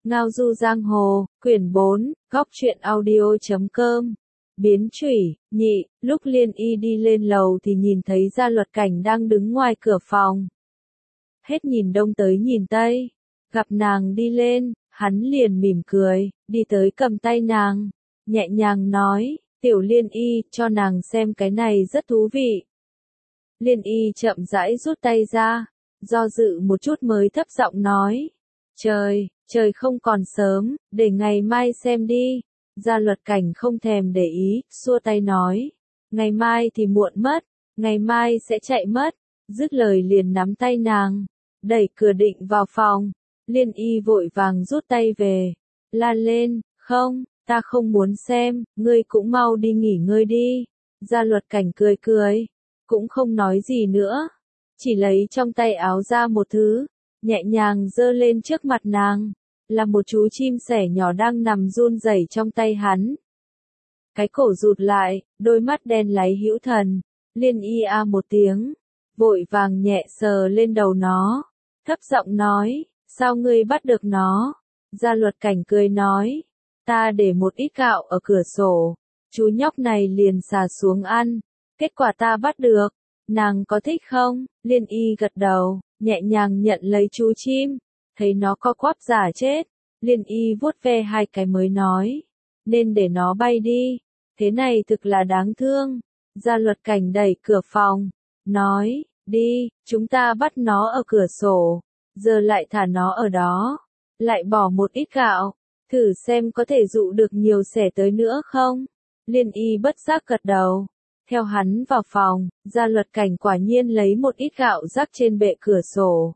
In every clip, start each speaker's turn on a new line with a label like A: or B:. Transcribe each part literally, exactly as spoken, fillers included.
A: Ngao du giang hồ, quyển bốn, góc truyện audio chấm com. Biến chủy, nhị, lúc Liên Y đi lên lầu thì nhìn thấy Gia Luật Cảnh đang đứng ngoài cửa phòng. Hết nhìn đông tới nhìn tây, gặp nàng đi lên, hắn liền mỉm cười, đi tới cầm tay nàng, nhẹ nhàng nói, tiểu Liên Y, cho nàng xem cái này rất thú vị. Liên Y chậm rãi rút tay ra, do dự một chút mới thấp giọng nói, trời, trời không còn sớm, để ngày mai xem đi. Gia Luật Cảnh không thèm để ý, xua tay nói, ngày mai thì muộn mất, ngày mai sẽ chạy mất, dứt lời liền nắm tay nàng, đẩy cửa định vào phòng. Liên Y vội vàng rút tay về, la lên, không, ta không muốn xem, ngươi cũng mau đi nghỉ ngơi đi. Gia Luật Cảnh cười cười, cũng không nói gì nữa, chỉ lấy trong tay áo ra một thứ, nhẹ nhàng giơ lên trước mặt nàng, là một chú chim sẻ nhỏ đang nằm run rẩy trong tay hắn. Cái cổ rụt lại, đôi mắt đen láy hữu thần, Liên Y a một tiếng, vội vàng nhẹ sờ lên đầu nó, thấp giọng nói, sao ngươi bắt được nó? Gia Luật Cảnh cười nói, ta để một ít gạo ở cửa sổ, chú nhóc này liền xà xuống ăn, kết quả ta bắt được, nàng có thích không? Liên Y gật đầu, nhẹ nhàng nhận lấy chú chim, thấy nó co quắp giả chết, Liên Y vuốt ve hai cái mới nói, nên để nó bay đi, thế này thực là đáng thương. Gia Luật Cảnh đẩy cửa phòng, nói, đi, chúng ta bắt nó ở cửa sổ, giờ lại thả nó ở đó, lại bỏ một ít gạo, thử xem có thể dụ được nhiều sẻ tới nữa không? Liên Y bất giác gật đầu, theo hắn vào phòng, Gia Luật Cảnh quả nhiên lấy một ít gạo rắc trên bệ cửa sổ.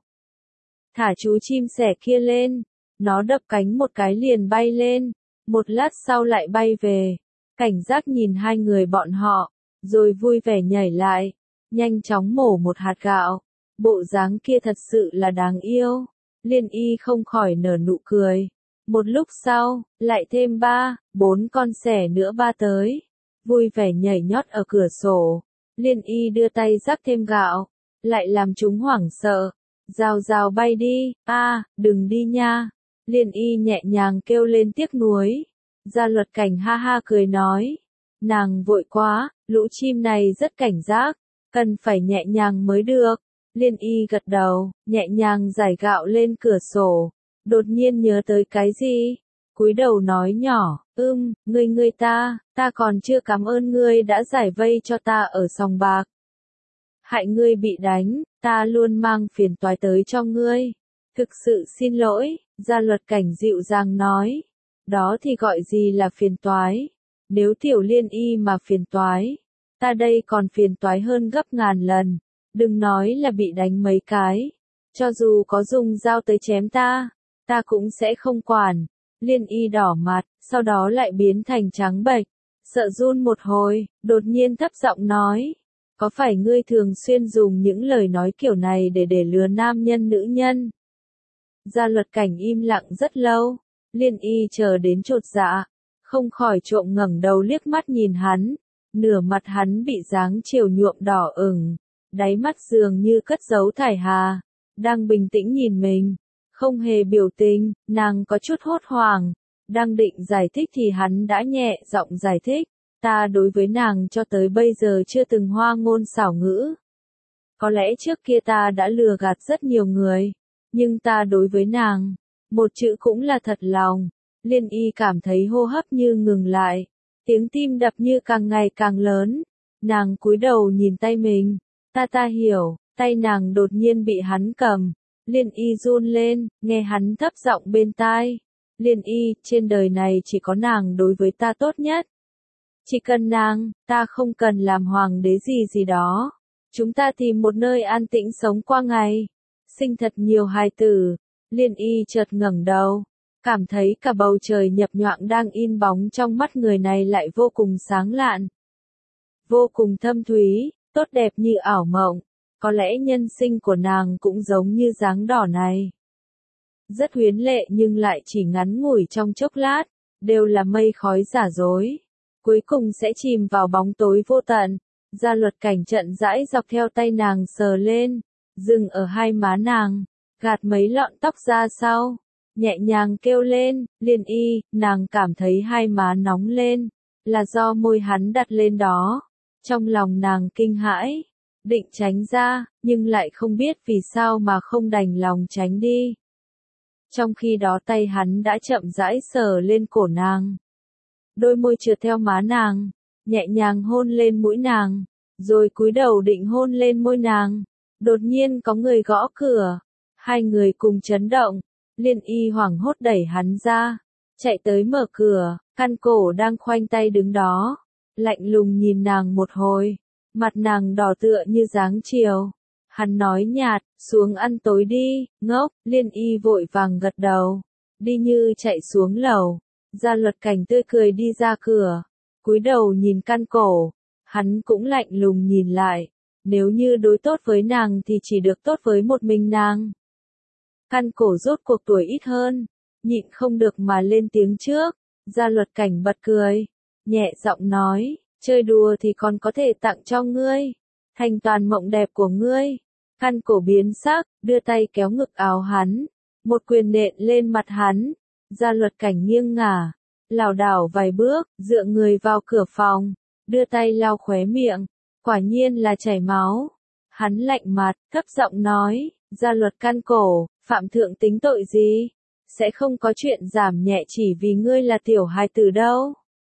A: Thả chú chim sẻ kia lên, nó đập cánh một cái liền bay lên, một lát sau lại bay về, cảnh giác nhìn hai người bọn họ, rồi vui vẻ nhảy lại, nhanh chóng mổ một hạt gạo, bộ dáng kia thật sự là đáng yêu. Liên Y không khỏi nở nụ cười, một lúc sau, lại thêm ba, bốn con sẻ nữa ba tới, vui vẻ nhảy nhót ở cửa sổ, Liên Y đưa tay rắc thêm gạo, lại làm chúng hoảng sợ. Rào rào bay đi, a, à, đừng đi nha. Liên Y nhẹ nhàng kêu lên tiếc nuối. Gia Luật Cảnh ha ha cười nói, nàng vội quá, lũ chim này rất cảnh giác, cần phải nhẹ nhàng mới được. Liên Y gật đầu, nhẹ nhàng giải gạo lên cửa sổ, đột nhiên nhớ tới cái gì, cúi đầu nói nhỏ, ưm, ngươi ngươi ta, ta còn chưa cảm ơn ngươi đã giải vây cho ta ở sòng bạc. Hại ngươi bị đánh, ta luôn mang phiền toái tới cho ngươi. Thực sự xin lỗi, Gia Luật Cảnh dịu dàng nói. Đó thì gọi gì là phiền toái? Nếu tiểu Liên Y mà phiền toái, ta đây còn phiền toái hơn gấp ngàn lần. Đừng nói là bị đánh mấy cái. Cho dù có dùng dao tới chém ta, ta cũng sẽ không quản. Liên Y đỏ mặt, sau đó lại biến thành trắng bệch. Sợ run một hồi, đột nhiên thấp giọng nói. Có phải ngươi thường xuyên dùng những lời nói kiểu này để để lừa nam nhân nữ nhân? Gia Luật Cảnh im lặng rất lâu, Liên Y chờ đến chột dạ, không khỏi trộm ngẩng đầu liếc mắt nhìn hắn, nửa mặt hắn bị dáng chiều nhuộm đỏ ửng, đáy mắt dường như cất giấu thải hà, đang bình tĩnh nhìn mình, không hề biểu tình, nàng có chút hốt hoảng, đang định giải thích thì hắn đã nhẹ giọng giải thích. Ta đối với nàng cho tới bây giờ chưa từng hoa ngôn xảo ngữ. Có lẽ trước kia ta đã lừa gạt rất nhiều người, nhưng ta đối với nàng, một chữ cũng là thật lòng. Liên Y cảm thấy hô hấp như ngừng lại, tiếng tim đập như càng ngày càng lớn. Nàng cúi đầu nhìn tay mình, ta ta hiểu, tay nàng đột nhiên bị hắn cầm. Liên Y run lên, nghe hắn thấp giọng bên tai. Liên Y, trên đời này chỉ có nàng đối với ta tốt nhất. Chỉ cần nàng, ta không cần làm hoàng đế gì gì đó. Chúng ta tìm một nơi an tĩnh sống qua ngày. Sinh thật nhiều hài tử. Liên Y chợt ngẩng đầu. Cảm thấy cả bầu trời nhập nhoạng đang in bóng trong mắt người này lại vô cùng sáng lạn. Vô cùng thâm thúy, tốt đẹp như ảo mộng. Có lẽ nhân sinh của nàng cũng giống như dáng đỏ này. Rất huyến lệ nhưng lại chỉ ngắn ngủi trong chốc lát. Đều là mây khói giả dối. Cuối cùng sẽ chìm vào bóng tối vô tận. Gia Luật Cảnh chậm rãi dọc theo tay nàng sờ lên, dừng ở hai má nàng, gạt mấy lọn tóc ra sau, nhẹ nhàng kêu lên, Liên Y, nàng cảm thấy hai má nóng lên, là do môi hắn đặt lên đó. Trong lòng nàng kinh hãi, định tránh ra, nhưng lại không biết vì sao mà không đành lòng tránh đi. Trong khi đó tay hắn đã chậm rãi sờ lên cổ nàng. Đôi môi trượt theo má nàng, nhẹ nhàng hôn lên mũi nàng, rồi cúi đầu định hôn lên môi nàng. Đột nhiên có người gõ cửa, hai người cùng chấn động, Liên Y hoảng hốt đẩy hắn ra, chạy tới mở cửa, Căn Cổ đang khoanh tay đứng đó, lạnh lùng nhìn nàng một hồi, mặt nàng đỏ tựa như dáng chiều. Hắn nói nhạt, xuống ăn tối đi, ngốc. Liên Y vội vàng gật đầu, đi như chạy xuống lầu. Gia Luật Cảnh tươi cười đi ra cửa, cúi đầu nhìn Căn Cổ, hắn cũng lạnh lùng nhìn lại, nếu như đối tốt với nàng thì chỉ được tốt với một mình nàng. Căn Cổ rốt cuộc tuổi ít hơn, nhịn không được mà lên tiếng trước. Gia Luật Cảnh bật cười, nhẹ giọng nói, chơi đùa thì còn có thể tặng cho ngươi, thành toàn mộng đẹp của ngươi. Căn Cổ biến sắc, đưa tay kéo ngực áo hắn, một quyền nện lên mặt hắn. Gia Luật Cảnh nghiêng ngả, lảo đảo vài bước, dựa người vào cửa phòng, đưa tay lau khóe miệng, quả nhiên là chảy máu. Hắn lạnh mặt, thấp giọng nói, Gia Luật Căn Cổ, phạm thượng tính tội gì? Sẽ không có chuyện giảm nhẹ chỉ vì ngươi là tiểu hài tử đâu.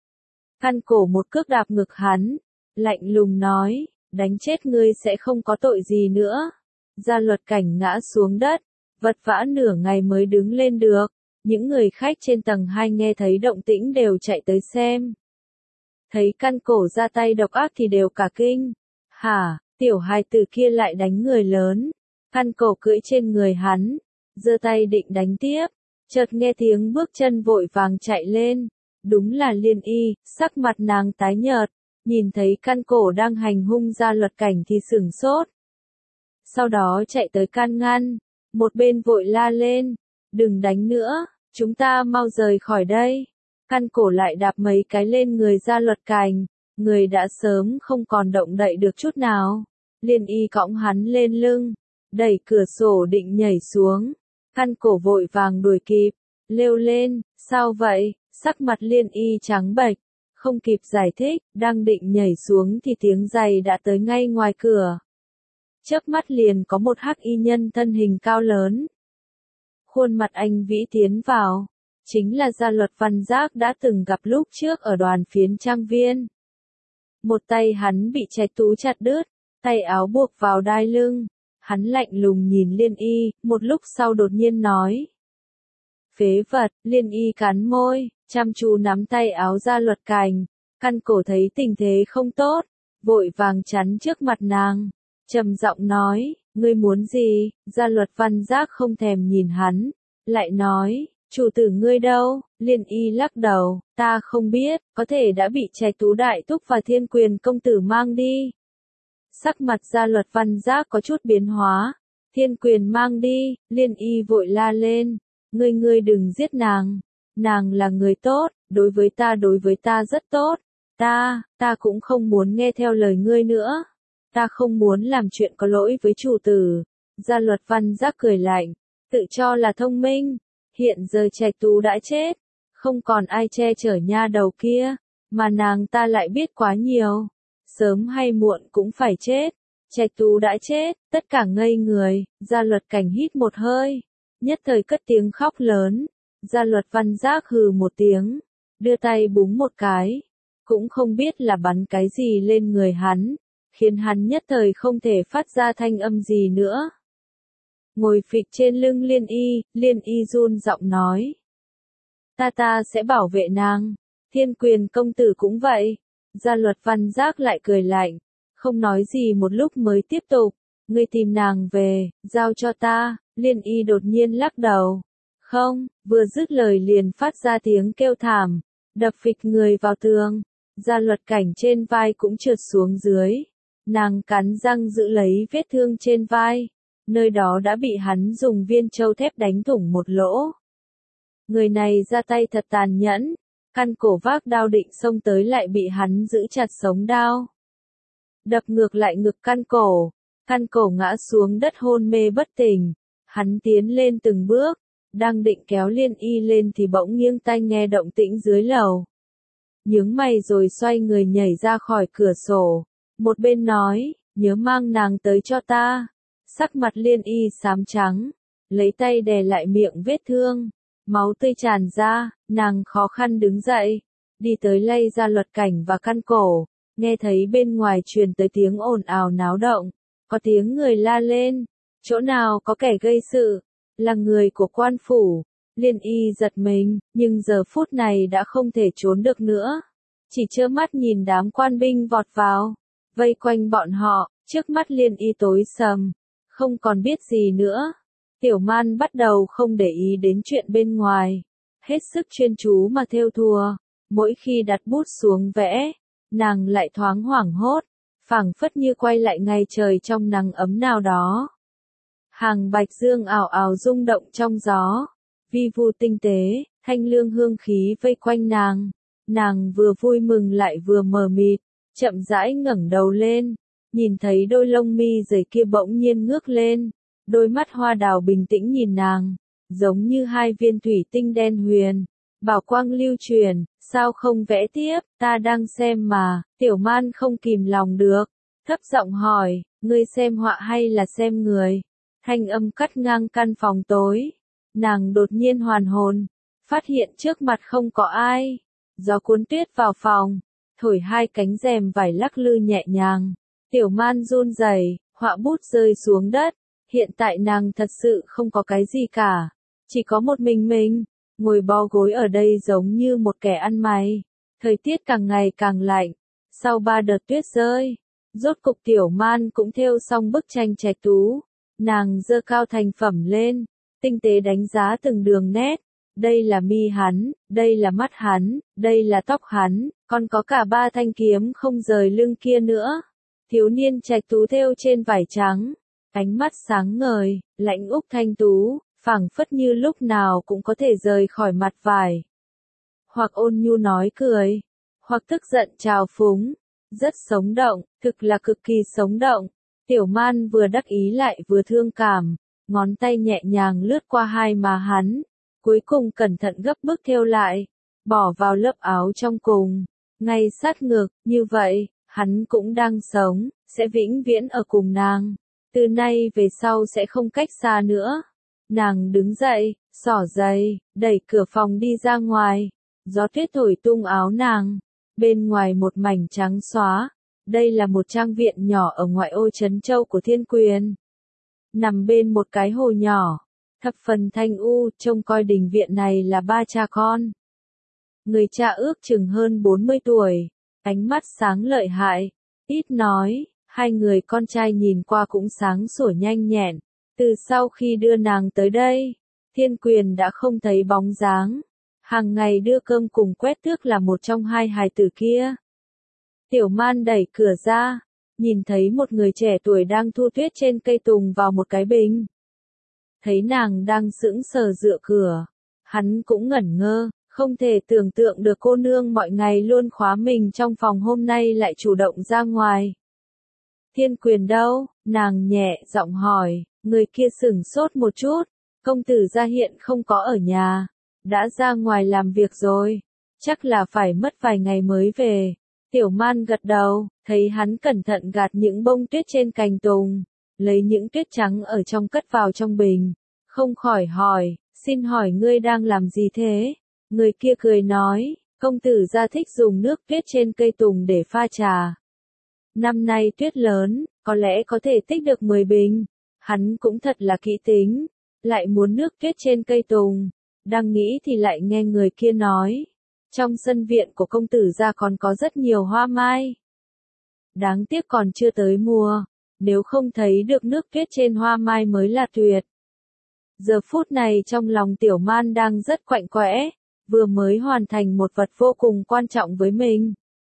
A: Căn Cổ một cước đạp ngực hắn, lạnh lùng nói, đánh chết ngươi sẽ không có tội gì nữa. Gia Luật Cảnh ngã xuống đất, vật vã nửa ngày mới đứng lên được. Những người khách trên tầng hai nghe thấy động tĩnh đều chạy tới xem. Thấy Căn Cổ ra tay độc ác thì đều cả kinh. Hả, tiểu hài tử kia lại đánh người lớn. Căn Cổ cưỡi trên người hắn, giơ tay định đánh tiếp. Chợt nghe tiếng bước chân vội vàng chạy lên. Đúng là Liên Y, sắc mặt nàng tái nhợt. Nhìn thấy Căn Cổ đang hành hung Gia Luật Cảnh thì sửng sốt. Sau đó chạy tới can ngăn. Một bên vội la lên, đừng đánh nữa. Chúng ta mau rời khỏi đây. Căn Cổ lại đạp mấy cái lên người Gia Luật Cảnh, người đã sớm không còn động đậy được chút nào. Liên Y cõng hắn lên lưng, đẩy cửa sổ định nhảy xuống. Căn Cổ vội vàng đuổi kịp, lêu lên, sao vậy? Sắc mặt Liên Y trắng bệch, không kịp giải thích, đang định nhảy xuống thì tiếng giày đã tới ngay ngoài cửa. Chớp mắt liền có một hắc y nhân thân hình cao lớn. Khuôn mặt anh vĩ tiến vào, chính là Gia Luật Văn Giác đã từng gặp lúc trước ở đoàn phiến trang viên. Một tay hắn bị trái tú chặt đứt, tay áo buộc vào đai lưng, hắn lạnh lùng nhìn Liên Y, một lúc sau đột nhiên nói. Phế vật. Liên Y cắn môi, chăm chú nắm tay áo Gia Luật Cảnh. Căn Cổ thấy tình thế không tốt, vội vàng chắn trước mặt nàng, trầm giọng nói, ngươi muốn gì? Gia Luật Văn Giác không thèm nhìn hắn, lại nói, chủ tử ngươi đâu? Liên Y lắc đầu, ta không biết, có thể đã bị Trái Tú Đại Túc và Thiên Quyền công tử mang đi. Sắc mặt Gia Luật Văn Giác có chút biến hóa, Thiên Quyền mang đi. Liên Y vội la lên, ngươi ngươi đừng giết nàng, nàng là người tốt, đối với ta đối với ta rất tốt, ta, ta cũng không muốn nghe theo lời ngươi nữa. Ta không muốn làm chuyện có lỗi với chủ tử. Gia Luật Văn Giác cười lạnh, tự cho là thông minh. Hiện giờ Trạch Tú đã chết, không còn ai che chở nha đầu kia, mà nàng ta lại biết quá nhiều. Sớm hay muộn cũng phải chết. Trạch Tú đã chết, tất cả ngây người. Gia Luật Cảnh hít một hơi, nhất thời cất tiếng khóc lớn. Gia Luật Văn Giác hừ một tiếng, đưa tay búng một cái, cũng không biết là bắn cái gì lên người hắn, khiến hắn nhất thời không thể phát ra thanh âm gì nữa. Ngồi phịch trên lưng Liên Y, Liên Y run giọng nói. Ta ta sẽ bảo vệ nàng. Thiên Quyền công tử cũng vậy. Gia Luật Văn Giác lại cười lạnh, không nói gì một lúc mới tiếp tục. Ngươi tìm nàng về, giao cho ta. Liên Y đột nhiên lắc đầu. Không, vừa dứt lời liền phát ra tiếng kêu thảm, đập phịch người vào tường. Gia Luật Cảnh trên vai cũng trượt xuống dưới. Nàng cắn răng giữ lấy vết thương trên vai, nơi đó đã bị hắn dùng viên châu thép đánh thủng một lỗ. Người này ra tay thật tàn nhẫn, Căn Cổ vác đao định xông tới lại bị hắn giữ chặt sống đao. Đập ngược lại ngực Căn Cổ, Căn Cổ ngã xuống đất hôn mê bất tỉnh, hắn tiến lên từng bước, đang định kéo Liên Y lên thì bỗng nghiêng tai nghe động tĩnh dưới lầu. Nhướng mày rồi xoay người nhảy ra khỏi cửa sổ, một bên nói, nhớ mang nàng tới cho ta. Sắc mặt Liên Y xám trắng, lấy tay đè lại miệng vết thương, máu tươi tràn ra, nàng khó khăn đứng dậy, đi tới lay ra Luật Cảnh và căn cổ, nghe thấy bên ngoài truyền tới tiếng ồn ào náo động, có tiếng người la lên, chỗ nào có kẻ gây sự, là người của quan phủ. Liên Y giật mình, nhưng giờ phút này đã không thể trốn được nữa, chỉ trơ mắt nhìn đám quan binh vọt vào, vây quanh bọn họ, trước mắt Liên Y tối sầm, không còn biết gì nữa. Tiểu Man bắt đầu không để ý đến chuyện bên ngoài, hết sức chuyên chú mà thêu thùa, mỗi khi đặt bút xuống vẽ, nàng lại thoáng hoảng hốt, phảng phất như quay lại ngày trời trong nắng ấm nào đó. Hàng bạch dương ảo ảo rung động trong gió, vi vu tinh tế, thanh lương hương khí vây quanh nàng, nàng vừa vui mừng lại vừa mờ mịt, chậm rãi ngẩng đầu lên, nhìn thấy đôi lông mi dày kia bỗng nhiên ngước lên, đôi mắt hoa đào bình tĩnh nhìn nàng, giống như hai viên thủy tinh đen huyền, bảo quang lưu truyền, sao không vẽ tiếp, ta đang xem mà. Tiểu Man không kìm lòng được, thấp giọng hỏi, ngươi xem họa hay là xem người? Thanh âm cắt ngang căn phòng tối, nàng đột nhiên hoàn hồn, phát hiện trước mặt không có ai, gió cuốn tuyết vào phòng, thổi hai cánh rèm vải lắc lư nhẹ nhàng, Tiểu Man run rẩy, họa bút rơi xuống đất, hiện tại nàng thật sự không có cái gì cả, chỉ có một mình mình, ngồi bó gối ở đây giống như một kẻ ăn mày. Thời tiết càng ngày càng lạnh, sau ba đợt tuyết rơi, rốt cục Tiểu Man cũng thêu xong bức tranh trạch tú, nàng giơ cao thành phẩm lên, tinh tế đánh giá từng đường nét, đây là mi hắn, đây là mắt hắn, đây là tóc hắn, còn có cả ba thanh kiếm không rời lưng kia nữa. Thiếu niên trạch tú thêu trên vải trắng, ánh mắt sáng ngời, lãnh úc thanh tú, phảng phất như lúc nào cũng có thể rời khỏi mặt vải. Hoặc ôn nhu nói cười, hoặc tức giận trào phúng, rất sống động, thực là cực kỳ sống động. Tiểu Man vừa đắc ý lại vừa thương cảm, ngón tay nhẹ nhàng lướt qua hai má hắn, cuối cùng cẩn thận gấp bức thêu lại, bỏ vào lớp áo trong cùng, ngay sát ngực, như vậy, hắn cũng đang sống, sẽ vĩnh viễn ở cùng nàng, từ nay về sau sẽ không cách xa nữa. Nàng đứng dậy, xỏ giày, đẩy cửa phòng đi ra ngoài, gió tuyết thổi tung áo nàng, bên ngoài một mảnh trắng xóa, đây là một trang viện nhỏ ở ngoại ô Trấn Châu của Thiên Quyền. Nằm bên một cái hồ nhỏ, thập phần thanh u, trông coi đình viện này là ba cha con. Người cha ước chừng hơn bốn mươi tuổi, ánh mắt sáng lợi hại, ít nói, hai người con trai nhìn qua cũng sáng sủa nhanh nhẹn. Từ sau khi đưa nàng tới đây, Thiên Quyền đã không thấy bóng dáng, hàng ngày đưa cơm cùng quét tước là một trong hai hài tử kia. Tiểu Man đẩy cửa ra, nhìn thấy một người trẻ tuổi đang thu tuyết trên cây tùng vào một cái bình. Thấy nàng đang sững sờ dựa cửa, hắn cũng ngẩn ngơ, không thể tưởng tượng được cô nương mọi ngày luôn khóa mình trong phòng hôm nay lại chủ động ra ngoài. Thiên Quyền đâu? Nàng nhẹ giọng hỏi, người kia sửng sốt một chút, công tử gia hiện không có ở nhà, đã ra ngoài làm việc rồi, chắc là phải mất vài ngày mới về. Tiểu Man gật đầu, thấy hắn cẩn thận gạt những bông tuyết trên cành tùng, lấy những tuyết trắng ở trong cất vào trong bình, không khỏi hỏi, xin hỏi ngươi đang làm gì thế? Người kia cười nói, công tử gia thích dùng nước tuyết trên cây tùng để pha trà. Năm nay tuyết lớn, có lẽ có thể tích được mười bình. Hắn cũng thật là kỹ tính, lại muốn nước tuyết trên cây tùng. Đang nghĩ thì lại nghe người kia nói, trong sân viện của công tử gia còn có rất nhiều hoa mai. Đáng tiếc còn chưa tới mùa, nếu không thấy được nước tuyết trên hoa mai mới là tuyệt. Giờ phút này trong lòng Tiểu Man đang rất quạnh quẽ, vừa mới hoàn thành một vật vô cùng quan trọng với mình.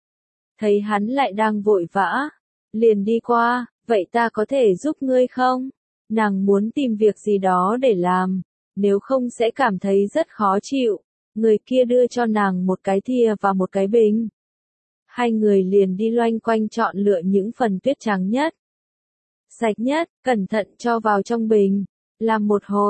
A: Thấy hắn lại đang vội vã, liền đi qua, vậy ta có thể giúp ngươi không? Nàng muốn tìm việc gì đó để làm, nếu không sẽ cảm thấy rất khó chịu. Người kia đưa cho nàng một cái thìa và một cái bình. Hai người liền đi loanh quanh chọn lựa những phần tuyết trắng nhất, sạch nhất, cẩn thận cho vào trong bình. Làm một hồi,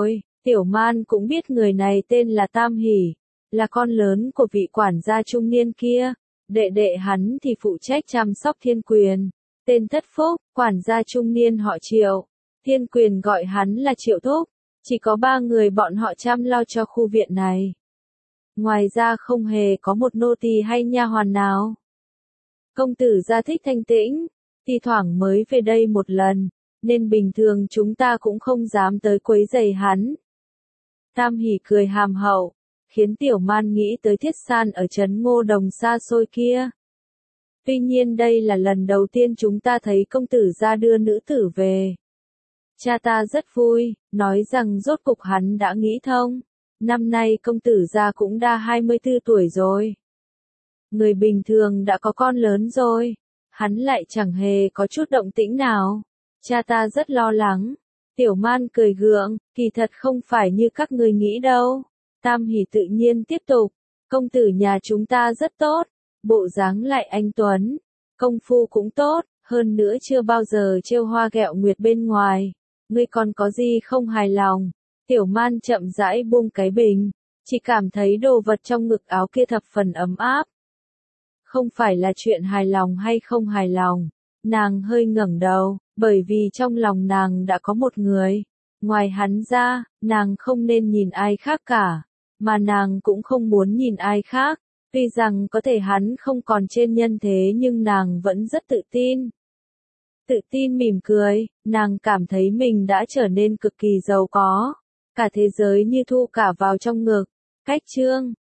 A: Tiểu Man cũng biết người này tên là Tam Hỷ, là con lớn của vị quản gia trung niên kia, đệ đệ hắn thì phụ trách chăm sóc Thiên Quyền, tên Thất Phúc, quản gia trung niên họ Triệu, Thiên Quyền gọi hắn là Triệu Thúc, chỉ có ba người bọn họ chăm lo cho khu viện này. Ngoài ra không hề có một nô tỳ hay nha hoàn nào. Công tử gia thích thanh tĩnh, thi thoảng mới về đây một lần, nên bình thường chúng ta cũng không dám tới quấy rầy hắn. Tam Hỷ cười hàm hậu, khiến Tiểu Man nghĩ tới Thiết San ở trấn Ngô Đồng xa xôi kia. Tuy nhiên đây là lần đầu tiên chúng ta thấy công tử gia đưa nữ tử về. Cha ta rất vui, nói rằng rốt cục hắn đã nghĩ thông. Năm nay công tử gia cũng đã hai mươi tư tuổi rồi. Người bình thường đã có con lớn rồi, hắn lại chẳng hề có chút động tĩnh nào. Cha ta rất lo lắng. Tiểu Man cười gượng, kỳ thật không phải như các người nghĩ đâu. Tam Hỷ tự nhiên tiếp tục, công tử nhà chúng ta rất tốt, bộ dáng lại anh tuấn, công phu cũng tốt, hơn nữa chưa bao giờ trêu hoa ghẹo nguyệt bên ngoài. Ngươi còn có gì không hài lòng? Tiểu Man chậm rãi buông cái bình, chỉ cảm thấy đồ vật trong ngực áo kia thập phần ấm áp. Không phải là chuyện hài lòng hay không hài lòng, nàng hơi ngẩng đầu, bởi vì trong lòng nàng đã có một người. Ngoài hắn ra, nàng không nên nhìn ai khác cả, mà nàng cũng không muốn nhìn ai khác. Tuy rằng có thể hắn không còn trên nhân thế nhưng nàng vẫn rất tự tin. Tự tin mỉm cười, nàng cảm thấy mình đã trở nên cực kỳ giàu có. Cả thế giới như thu cả vào trong ngực. Cách chương